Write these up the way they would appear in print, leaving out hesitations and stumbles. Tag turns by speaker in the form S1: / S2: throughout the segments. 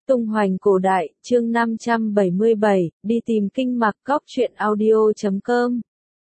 S1: Tung hoành cổ đại, chương 577, đi tìm kinh mặc. Góc truyện audio.com.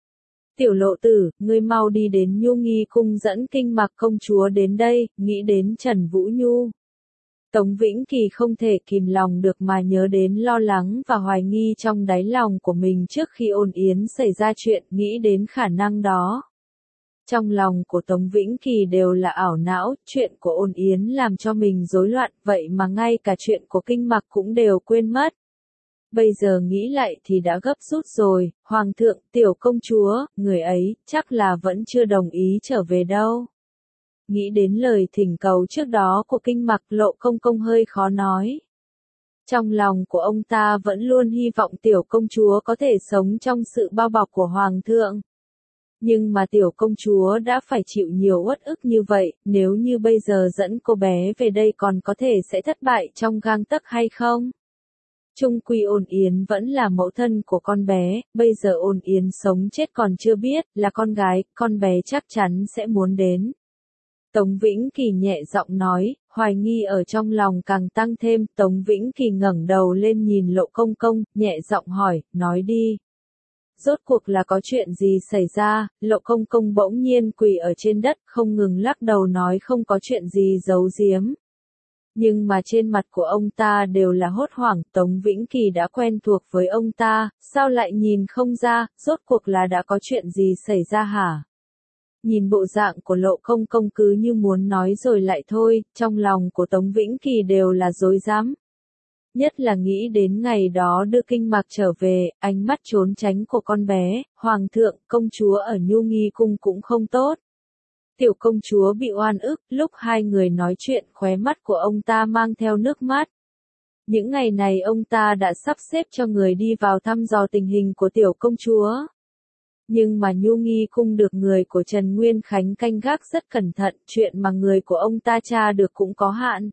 S1: Tiểu Lộ Tử, ngươi mau đi đến Nhu Nghi cung dẫn kinh mặc công chúa đến đây. Nghĩ đến Trần Vũ Nhu, Tống Vĩnh Kỳ không thể kìm lòng được mà nhớ đến lo lắng và hoài nghi trong đáy lòng của mình trước khi Ôn Yến xảy ra chuyện, nghĩ đến khả năng đó. Trong lòng của Tống Vĩnh Kỳ đều là ảo não, chuyện của Ôn Yến làm cho mình rối loạn, vậy mà ngay cả chuyện của kinh mặc cũng đều quên mất. Bây giờ nghĩ lại thì đã gấp rút rồi, Hoàng thượng, tiểu công chúa, người ấy, chắc là vẫn chưa đồng ý trở về đâu. Nghĩ đến lời thỉnh cầu trước đó của kinh mặc, Lộ Công Công hơi khó nói. Trong lòng của ông ta vẫn luôn hy vọng tiểu công chúa có thể sống trong sự bao bọc của Hoàng thượng. Nhưng mà tiểu công chúa đã phải chịu nhiều uất ức như vậy, nếu như bây giờ dẫn cô bé về đây còn có thể sẽ thất bại trong gang tấc hay không? Chung quy Ôn Yến vẫn là mẫu thân của con bé, bây giờ Ôn Yến sống chết còn chưa biết, là con gái, con bé chắc chắn sẽ muốn đến. Tống Vĩnh Kỳ nhẹ giọng nói, hoài nghi ở trong lòng càng tăng thêm, Tống Vĩnh Kỳ ngẩng đầu lên nhìn Lộ Công Công, nhẹ giọng hỏi, nói đi. Rốt cuộc là có chuyện gì xảy ra? Lộ Công Công bỗng nhiên quỳ ở trên đất, không ngừng lắc đầu nói không có chuyện gì giấu giếm. Nhưng mà trên mặt của ông ta đều là hốt hoảng, Tống Vĩnh Kỳ đã quen thuộc với ông ta, sao lại nhìn không ra, rốt cuộc là đã có chuyện gì xảy ra hả? Nhìn bộ dạng của Lộ Công Công cứ như muốn nói rồi lại thôi, trong lòng của Tống Vĩnh Kỳ đều là rối rắm. Nhất là nghĩ đến ngày đó đưa kinh mặc trở về, ánh mắt trốn tránh của con bé, Hoàng thượng, công chúa ở Nhu Nghi cung cũng không tốt. Tiểu công chúa bị oan ức, lúc hai người nói chuyện khóe mắt của ông ta mang theo nước mắt. Những ngày này ông ta đã sắp xếp cho người đi vào thăm dò tình hình của tiểu công chúa. Nhưng mà Nhu Nghi cung được người của Trần Nguyên Khánh canh gác rất cẩn thận, chuyện mà người của ông ta tra được cũng có hạn.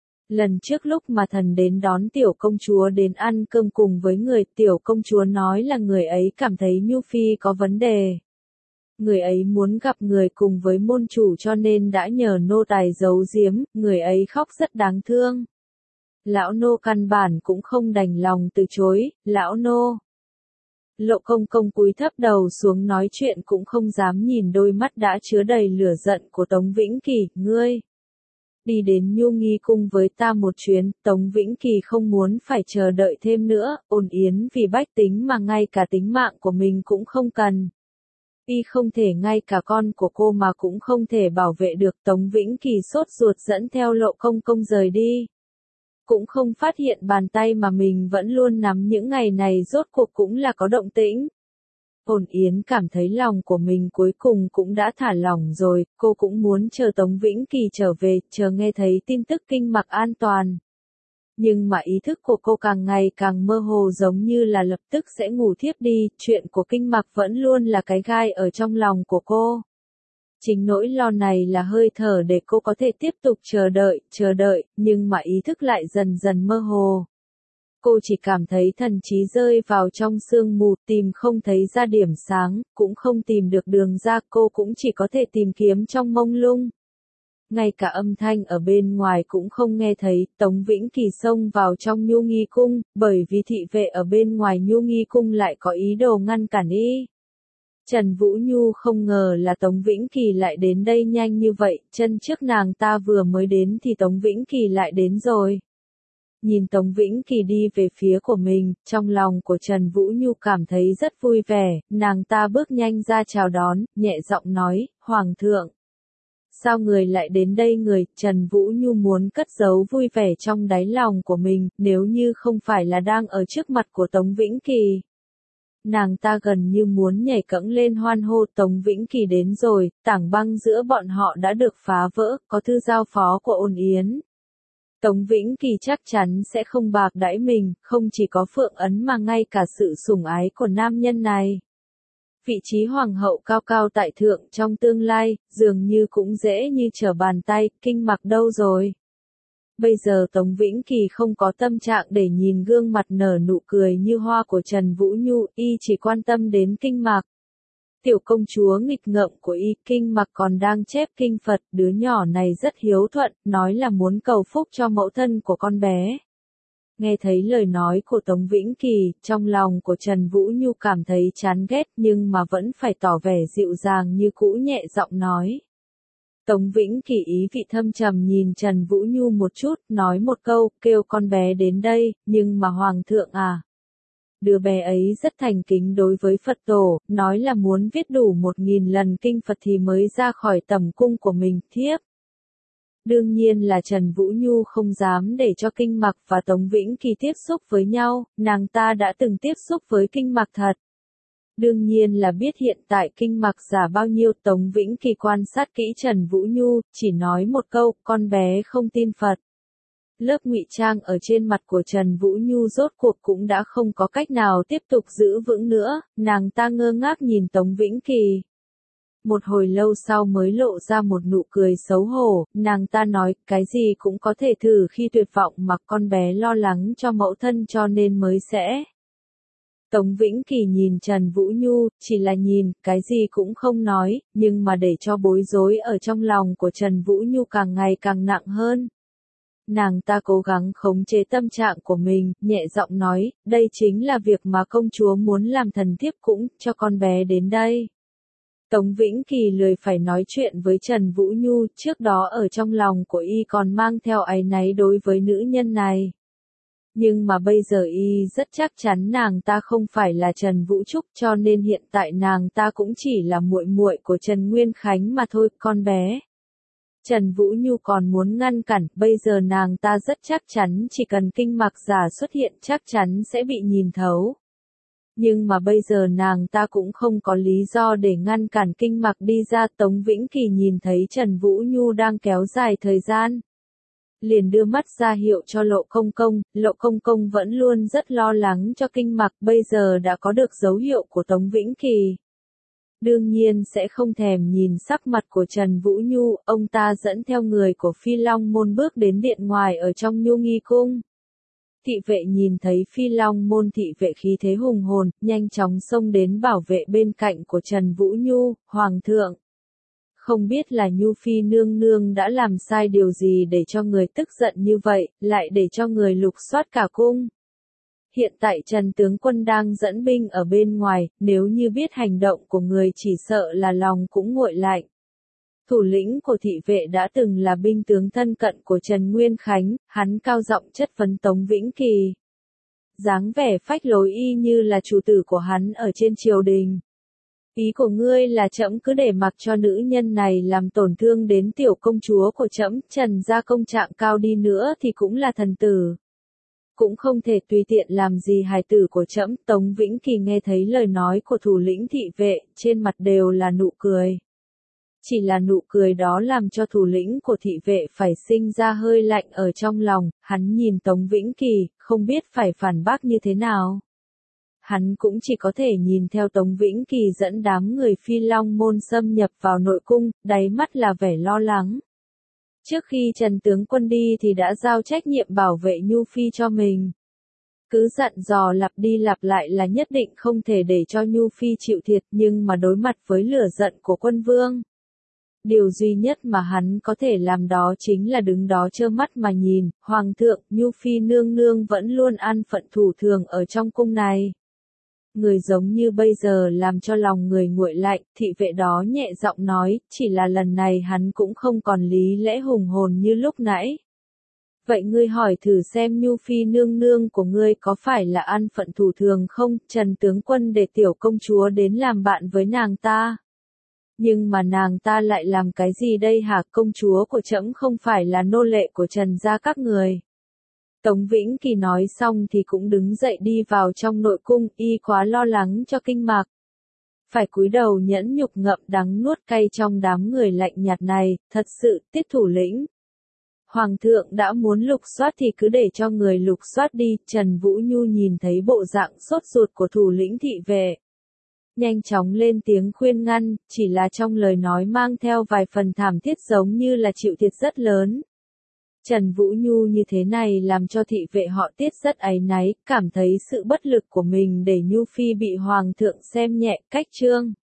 S1: Lần trước lúc mà thần đến đón tiểu công chúa đến ăn cơm cùng với người, tiểu công chúa nói là người ấy cảm thấy Nhu Phi có vấn đề. Người ấy muốn gặp người cùng với môn chủ cho nên đã nhờ nô tài giấu giếm, người ấy khóc rất đáng thương. Lão nô căn bản cũng không đành lòng từ chối, lão nô. Lộ Công Công cúi thấp đầu xuống nói chuyện cũng không dám nhìn đôi mắt đã chứa đầy lửa giận của Tống Vĩnh Kỳ, ngươi. Đi đến Nhu Nghi cung với ta một chuyến, Tống Vĩnh Kỳ không muốn phải chờ đợi thêm nữa, Ôn Yến vì bách tính mà ngay cả tính mạng của mình cũng không cần. Y không thể ngay cả con của cô mà cũng không thể bảo vệ được, Tống Vĩnh Kỳ sốt ruột dẫn theo Lộ Công Công rời đi. Cũng không phát hiện bàn tay mà mình vẫn luôn nắm những ngày này rốt cuộc cũng là có động tĩnh. Ôn Yến cảm thấy lòng của mình cuối cùng cũng đã thả lỏng rồi, cô cũng muốn chờ Tống Vĩnh Kỳ trở về, chờ nghe thấy tin tức kinh mặc an toàn. Nhưng mà ý thức của cô càng ngày càng mơ hồ giống như là lập tức sẽ ngủ thiếp đi, chuyện của kinh mặc vẫn luôn là cái gai ở trong lòng của cô. Chính nỗi lo này là hơi thở để cô có thể tiếp tục chờ đợi, nhưng mà ý thức lại dần dần mơ hồ. Cô chỉ cảm thấy thần trí rơi vào trong sương mù, tìm không thấy ra điểm sáng, cũng không tìm được đường ra, cô cũng chỉ có thể tìm kiếm trong mông lung. Ngay cả âm thanh ở bên ngoài cũng không nghe thấy, Tống Vĩnh Kỳ xông vào trong Nhu Nghi cung, bởi vì thị vệ ở bên ngoài Nhu Nghi cung lại có ý đồ ngăn cản y. Trần Vũ Nhu không ngờ là Tống Vĩnh Kỳ lại đến đây nhanh như vậy, chân trước nàng ta vừa mới đến thì Tống Vĩnh Kỳ lại đến rồi. Nhìn Tống Vĩnh Kỳ đi về phía của mình, trong lòng của Trần Vũ Nhu cảm thấy rất vui vẻ, nàng ta bước nhanh ra chào đón, nhẹ giọng nói, Hoàng thượng. Sao người lại đến đây người, Trần Vũ Nhu muốn cất giấu vui vẻ trong đáy lòng của mình, nếu như không phải là đang ở trước mặt của Tống Vĩnh Kỳ. Nàng ta gần như muốn nhảy cẫng lên hoan hô, Tống Vĩnh Kỳ đến rồi, tảng băng giữa bọn họ đã được phá vỡ, có thư giao phó của Ôn Yến. Tống Vĩnh Kỳ chắc chắn sẽ không bạc đãi mình, không chỉ có Phượng Ấn mà ngay cả sự sủng ái của nam nhân này. Vị trí hoàng hậu cao cao tại thượng trong tương lai, dường như cũng dễ như trở bàn tay, kinh mặc đâu rồi? Bây giờ Tống Vĩnh Kỳ không có tâm trạng để nhìn gương mặt nở nụ cười như hoa của Trần Vũ Nhu, y chỉ quan tâm đến kinh mặc. Tiểu công chúa nghịch ngợm của y, kinh mặc còn đang chép kinh Phật, đứa nhỏ này rất hiếu thuận, nói là muốn cầu phúc cho mẫu thân của con bé. Nghe thấy lời nói của Tống Vĩnh Kỳ, trong lòng của Trần Vũ Nhu cảm thấy chán ghét nhưng mà vẫn phải tỏ vẻ dịu dàng như cũ nhẹ giọng nói. Tống Vĩnh Kỳ ý vị thâm trầm nhìn Trần Vũ Nhu một chút, nói một câu, kêu con bé đến đây, nhưng mà Hoàng thượng à. Đứa bé ấy rất thành kính đối với Phật tổ, nói là muốn viết đủ 1000 lần kinh Phật thì mới ra khỏi tầm cung của mình, thiếp. Đương nhiên là Trần Vũ Nhu không dám để cho Kinh Mặc và Tống Vĩnh Kỳ tiếp xúc với nhau, nàng ta đã từng tiếp xúc với Kinh Mặc thật. Đương nhiên là biết hiện tại Kinh Mặc giả bao nhiêu. Tống Vĩnh Kỳ quan sát kỹ Trần Vũ Nhu, chỉ nói một câu, con bé không tin Phật. Lớp ngụy trang ở trên mặt của Trần Vũ Nhu rốt cuộc cũng đã không có cách nào tiếp tục giữ vững nữa, nàng ta ngơ ngác nhìn Tống Vĩnh Kỳ. Một hồi lâu sau mới lộ ra một nụ cười xấu hổ, nàng ta nói, cái gì cũng có thể thử khi tuyệt vọng mà con bé lo lắng cho mẫu thân cho nên mới sẽ. Tống Vĩnh Kỳ nhìn Trần Vũ Nhu, chỉ là nhìn, cái gì cũng không nói, nhưng mà để cho bối rối ở trong lòng của Trần Vũ Nhu càng ngày càng nặng hơn. Nàng ta cố gắng khống chế tâm trạng của mình, nhẹ giọng nói, đây chính là việc mà công chúa muốn làm, thần thiếp cũng cho con bé đến đây. Tống Vĩnh Kỳ lười phải nói chuyện với Trần Vũ Nhu, trước đó ở trong lòng của y còn mang theo áy náy đối với nữ nhân này. Nhưng mà bây giờ y rất chắc chắn nàng ta không phải là Trần Vũ Trúc, cho nên hiện tại nàng ta cũng chỉ là muội muội của Trần Nguyên Khánh mà thôi, con bé. Trần Vũ Nhu còn muốn ngăn cản, bây giờ nàng ta rất chắc chắn chỉ cần Kinh Mặc giả xuất hiện chắc chắn sẽ bị nhìn thấu. Nhưng mà bây giờ nàng ta cũng không có lý do để ngăn cản Kinh Mặc đi ra. Tống Vĩnh Kỳ nhìn thấy Trần Vũ Nhu đang kéo dài thời gian. Liền đưa mắt ra hiệu cho Lộ Công Công vẫn luôn rất lo lắng cho Kinh Mặc, bây giờ đã có được dấu hiệu của Tống Vĩnh Kỳ. Đương nhiên sẽ không thèm nhìn sắc mặt của Trần Vũ Nhu, ông ta dẫn theo người của Phi Long Môn bước đến điện ngoài ở trong Nhu Nghi Cung. Thị vệ nhìn thấy Phi Long Môn thị vệ khí thế hùng hồn, nhanh chóng xông đến bảo vệ bên cạnh của Trần Vũ Nhu, Hoàng thượng. Không biết là Nhu Phi nương nương đã làm sai điều gì để cho người tức giận như vậy, lại để cho người lục soát cả cung. Hiện tại Trần tướng quân đang dẫn binh ở bên ngoài, nếu như biết hành động của người chỉ sợ là lòng cũng nguội lạnh. Thủ lĩnh của thị vệ đã từng là binh tướng thân cận của Trần Nguyên Khánh, hắn cao giọng chất vấn Tống Vĩnh Kỳ. Dáng vẻ phách lối y như là chủ tử của hắn ở trên triều đình. Ý của ngươi là trẫm cứ để mặc cho nữ nhân này làm tổn thương đến tiểu công chúa của trẫm, Trần gia công trạng cao đi nữa thì cũng là thần tử. Cũng không thể tùy tiện làm gì hài tử của trẫm. Tống Vĩnh Kỳ nghe thấy lời nói của thủ lĩnh thị vệ, trên mặt đều là nụ cười. Chỉ là nụ cười đó làm cho thủ lĩnh của thị vệ phải sinh ra hơi lạnh ở trong lòng, hắn nhìn Tống Vĩnh Kỳ, không biết phải phản bác như thế nào. Hắn cũng chỉ có thể nhìn theo Tống Vĩnh Kỳ dẫn đám người Phi Long Môn xâm nhập vào nội cung, đáy mắt là vẻ lo lắng. Trước khi Trần tướng quân đi thì đã giao trách nhiệm bảo vệ Nhu Phi cho mình. Cứ dặn dò lặp đi lặp lại là nhất định không thể để cho Nhu Phi chịu thiệt, nhưng mà đối mặt với lửa giận của quân vương. Điều duy nhất mà hắn có thể làm đó chính là đứng đó trơ mắt mà nhìn, Hoàng thượng, Nhu Phi nương nương vẫn luôn an phận thủ thường ở trong cung này. Người giống như bây giờ làm cho lòng người nguội lạnh, thị vệ đó nhẹ giọng nói, chỉ là lần này hắn cũng không còn lý lẽ hùng hồn như lúc nãy. Vậy ngươi hỏi thử xem Nhu Phi nương nương của ngươi có phải là an phận thủ thường không, Trần tướng quân để tiểu công chúa đến làm bạn với nàng ta. Nhưng mà nàng ta lại làm cái gì đây hả, công chúa của trẫm không phải là nô lệ của Trần gia các người. Tống Vĩnh Kỳ nói xong thì cũng đứng dậy đi vào trong nội cung, y quá lo lắng cho Kinh Mặc. Phải cúi đầu nhẫn nhục ngậm đắng nuốt cay trong đám người lạnh nhạt này, thật sự, Tiết thủ lĩnh. Hoàng thượng đã muốn lục soát thì cứ để cho người lục soát đi, Trần Vũ Nhu nhìn thấy bộ dạng sốt ruột của thủ lĩnh thị vệ. Nhanh chóng lên tiếng khuyên ngăn, chỉ là trong lời nói mang theo vài phần thảm thiết giống như là chịu thiệt rất lớn. Trần Vũ Nhu như thế này làm cho thị vệ họ Tiết rất áy náy, cảm thấy sự bất lực của mình để Nhu Phi bị Hoàng thượng xem nhẹ, cách trương.